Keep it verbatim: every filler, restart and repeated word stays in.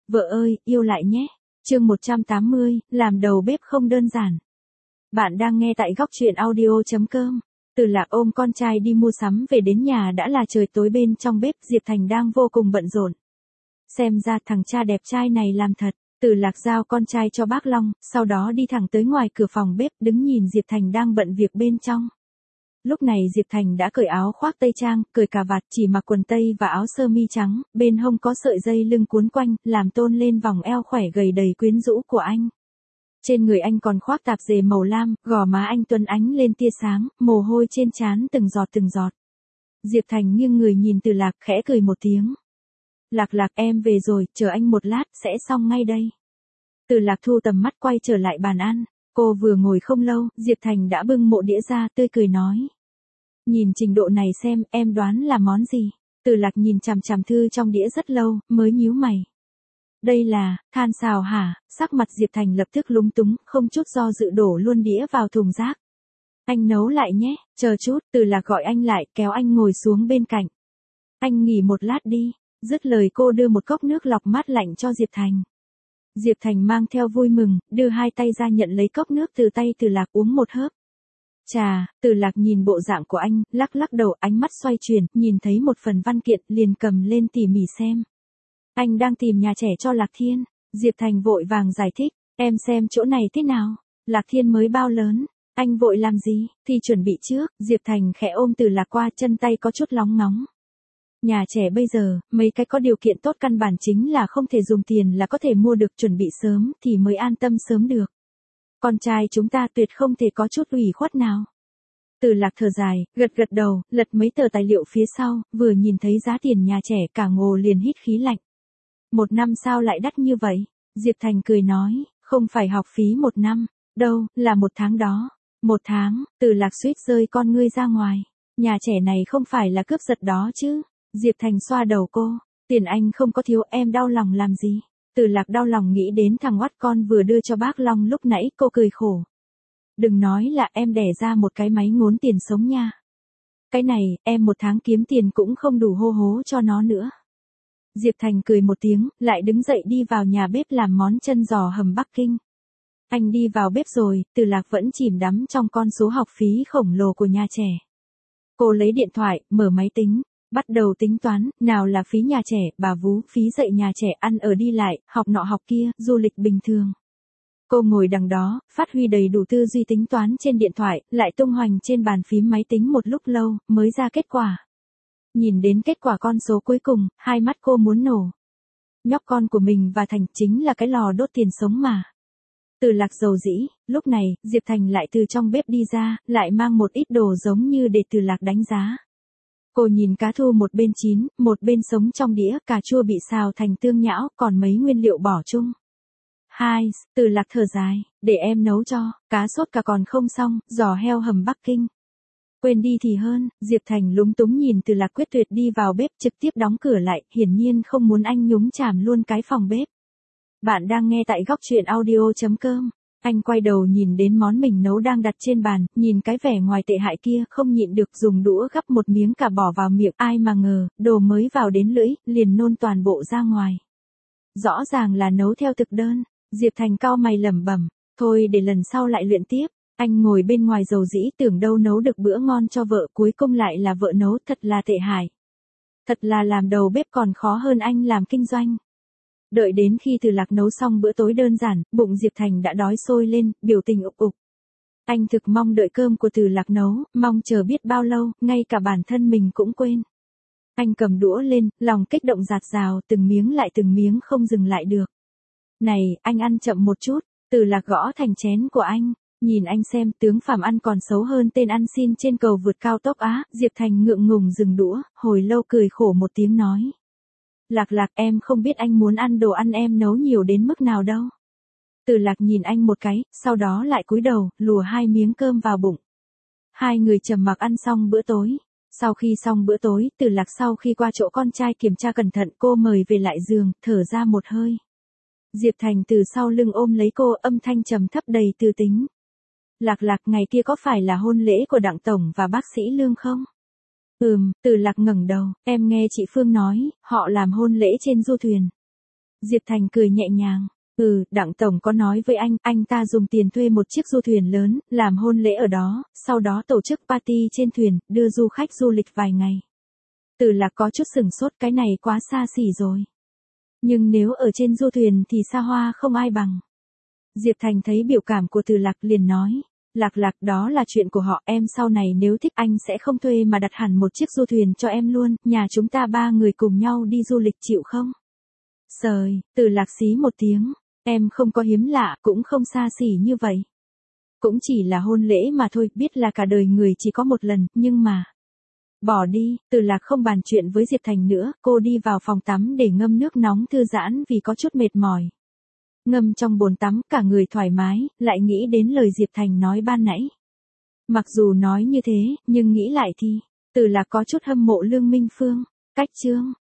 Vợ ơi, yêu lại nhé. Chương một trăm tám mươi, làm đầu bếp không đơn giản. Bạn đang nghe tại góc truyện audio chấm com. Từ Lạc ôm con trai đi mua sắm về đến nhà đã là trời tối, bên trong bếp Diệp Thành đang vô cùng bận rộn. Xem ra thằng cha đẹp trai này làm thật. Từ Lạc giao con trai cho bác Long, sau đó đi thẳng tới ngoài cửa phòng bếp đứng nhìn Diệp Thành đang bận việc bên trong. Lúc này Diệp Thành đã cởi áo khoác tây trang, cởi cà vạt, chỉ mặc quần tây và áo sơ mi trắng, bên hông có sợi dây lưng cuốn quanh, làm tôn lên vòng eo khỏe gầy đầy quyến rũ của anh. Trên người anh còn khoác tạp dề màu lam, gò má anh tuấn ánh lên tia sáng, mồ hôi trên trán từng giọt từng giọt. Diệp Thành nghiêng người nhìn Từ Lạc khẽ cười một tiếng. Lạc Lạc, em về rồi, chờ anh một lát, sẽ xong ngay đây. Từ Lạc thu tầm mắt quay trở lại bàn ăn. Cô vừa ngồi không lâu, Diệp Thành đã bưng mộ đĩa ra, tươi cười nói. Nhìn trình độ này xem, em đoán là món gì? Từ Lạc nhìn chằm chằm thư trong đĩa rất lâu, mới nhíu mày. Đây là, than xào hả? Sắc mặt Diệp Thành lập tức lúng túng, không chút do dự đổ luôn đĩa vào thùng rác. Anh nấu lại nhé, chờ chút. Từ Lạc gọi anh lại, kéo anh ngồi xuống bên cạnh. Anh nghỉ một lát đi. Dứt lời cô đưa một cốc nước lọc mát lạnh cho Diệp Thành. Diệp Thành mang theo vui mừng, đưa hai tay ra nhận lấy cốc nước từ tay Từ Lạc uống một hớp. Chà, Từ Lạc nhìn bộ dạng của anh, lắc lắc đầu, ánh mắt xoay chuyển, nhìn thấy một phần văn kiện, liền cầm lên tỉ mỉ xem. Anh đang tìm nhà trẻ cho Lạc Thiên. Diệp Thành vội vàng giải thích, em xem chỗ này thế nào? Lạc Thiên mới bao lớn? Anh vội làm gì? Thì chuẩn bị trước. Diệp Thành khẽ ôm Từ Lạc qua, chân tay có chút lóng ngóng. Nhà trẻ bây giờ, mấy cái có điều kiện tốt căn bản chính là không thể dùng tiền là có thể mua được, chuẩn bị sớm thì mới an tâm sớm được. Con trai chúng ta tuyệt không thể có chút ủy khuất nào. Từ Lạc thở dài, gật gật đầu, lật mấy tờ tài liệu phía sau, vừa nhìn thấy giá tiền nhà trẻ cả ngồ liền hít khí lạnh. Một năm sao lại đắt như vậy? Diệp Thành cười nói, không phải học phí một năm, đâu, là một tháng đó. Một tháng. Từ Lạc suýt rơi con ngươi ra ngoài. Nhà trẻ này không phải là cướp giật đó chứ? Diệp Thành xoa đầu cô, tiền anh không có thiếu, em đau lòng làm gì? Từ Lạc đau lòng nghĩ đến thằng oắt con vừa đưa cho bác Long lúc nãy, cô cười khổ. Đừng nói là em đẻ ra một cái máy ngốn tiền sống nha. Cái này, em một tháng kiếm tiền cũng không đủ hô hố cho nó nữa. Diệp Thành cười một tiếng, lại đứng dậy đi vào nhà bếp làm món chân giò hầm Bắc Kinh. Anh đi vào bếp rồi, Từ Lạc vẫn chìm đắm trong con số học phí khổng lồ của nhà trẻ. Cô lấy điện thoại, mở máy tính. Bắt đầu tính toán, nào là phí nhà trẻ, bà vú, phí dạy nhà trẻ, ăn ở đi lại, học nọ học kia, du lịch bình thường. Cô ngồi đằng đó, phát huy đầy đủ tư duy tính toán trên điện thoại, lại tung hoành trên bàn phím máy tính một lúc lâu, mới ra kết quả. Nhìn đến kết quả con số cuối cùng, hai mắt cô muốn nổ. Nhóc con của mình và Thành chính là cái lò đốt tiền sống mà. Từ Lạc dầu dĩ, lúc này, Diệp Thành lại từ trong bếp đi ra, lại mang một ít đồ giống như để Từ Lạc đánh giá. Cô nhìn cá thu một bên chín, một bên sống trong đĩa, cà chua bị xào thành tương nhão, còn mấy nguyên liệu bỏ chung. Hai, Từ Lạc thở dài, để em nấu cho, cá sốt cả còn không xong, giò heo hầm Bắc Kinh. Quên đi thì hơn. Diệp Thành lúng túng nhìn Từ Lạc quyết tuyệt đi vào bếp, trực tiếp đóng cửa lại, hiển nhiên không muốn anh nhúng chàm luôn cái phòng bếp. Bạn đang nghe tại góc truyện audio chấm com. Anh quay đầu nhìn đến món mình nấu đang đặt trên bàn, nhìn cái vẻ ngoài tệ hại kia, không nhịn được dùng đũa gắp một miếng cà bỏ vào miệng, ai mà ngờ, đồ mới vào đến lưỡi, liền nôn toàn bộ ra ngoài. Rõ ràng là nấu theo thực đơn. Diệp Thành cau mày lẩm bẩm, thôi để lần sau lại luyện tiếp. Anh ngồi bên ngoài dầu dĩ, tưởng đâu nấu được bữa ngon cho vợ, cuối cùng lại là vợ nấu, thật là tệ hại. Thật là làm đầu bếp còn khó hơn anh làm kinh doanh. Đợi đến khi Từ Lạc nấu xong bữa tối đơn giản, bụng Diệp Thành đã đói sôi lên, biểu tình ục ục. Anh thực mong đợi cơm của Từ Lạc nấu, mong chờ biết bao lâu, ngay cả bản thân mình cũng quên. Anh cầm đũa lên, lòng kích động dạt dào, từng miếng lại từng miếng không dừng lại được. Này, anh ăn chậm một chút. Từ Lạc gõ thành chén của anh. Nhìn anh xem, tướng phàm ăn còn xấu hơn tên ăn xin trên cầu vượt cao tốc Á. Diệp Thành ngượng ngùng dừng đũa, hồi lâu cười khổ một tiếng nói. Lạc Lạc, em không biết anh muốn ăn đồ ăn em nấu nhiều đến mức nào đâu. Từ Lạc nhìn anh một cái, sau đó lại cúi đầu, lùa hai miếng cơm vào bụng. Hai người trầm mặc ăn xong bữa tối. Sau khi xong bữa tối, Từ Lạc sau khi qua chỗ con trai kiểm tra cẩn thận, cô mời về lại giường, thở ra một hơi. Diệp Thành từ sau lưng ôm lấy cô, âm thanh trầm thấp đầy tư tính. Lạc Lạc, ngày kia có phải là hôn lễ của Đặng Tổng và bác sĩ Lương không? Ừm. Từ Lạc ngẩng đầu, em nghe chị Phương nói, họ làm hôn lễ trên du thuyền. Diệp Thành cười nhẹ nhàng. Ừ, Đặng Tổng có nói với anh, anh ta dùng tiền thuê một chiếc du thuyền lớn, làm hôn lễ ở đó, sau đó tổ chức party trên thuyền, đưa du khách du lịch vài ngày. Từ Lạc có chút sửng sốt, cái này quá xa xỉ rồi. Nhưng nếu ở trên du thuyền thì xa hoa không ai bằng. Diệp Thành thấy biểu cảm của Từ Lạc liền nói. Lạc Lạc, đó là chuyện của họ, em sau này nếu thích anh sẽ không thuê mà đặt hẳn một chiếc du thuyền cho em luôn, nhà chúng ta ba người cùng nhau đi du lịch chịu không? Sời, Từ Lạc xí một tiếng, em không có hiếm lạ, cũng không xa xỉ như vậy. Cũng chỉ là hôn lễ mà thôi, biết là cả đời người chỉ có một lần, nhưng mà... Bỏ đi, Từ Lạc không bàn chuyện với Diệp Thành nữa, cô đi vào phòng tắm để ngâm nước nóng thư giãn vì có chút mệt mỏi. Ngâm trong bồn tắm, cả người thoải mái, lại nghĩ đến lời Diệp Thành nói ban nãy. Mặc dù nói như thế, nhưng nghĩ lại thì, Từ Lạc có chút hâm mộ Lương Minh Phương. Cách chương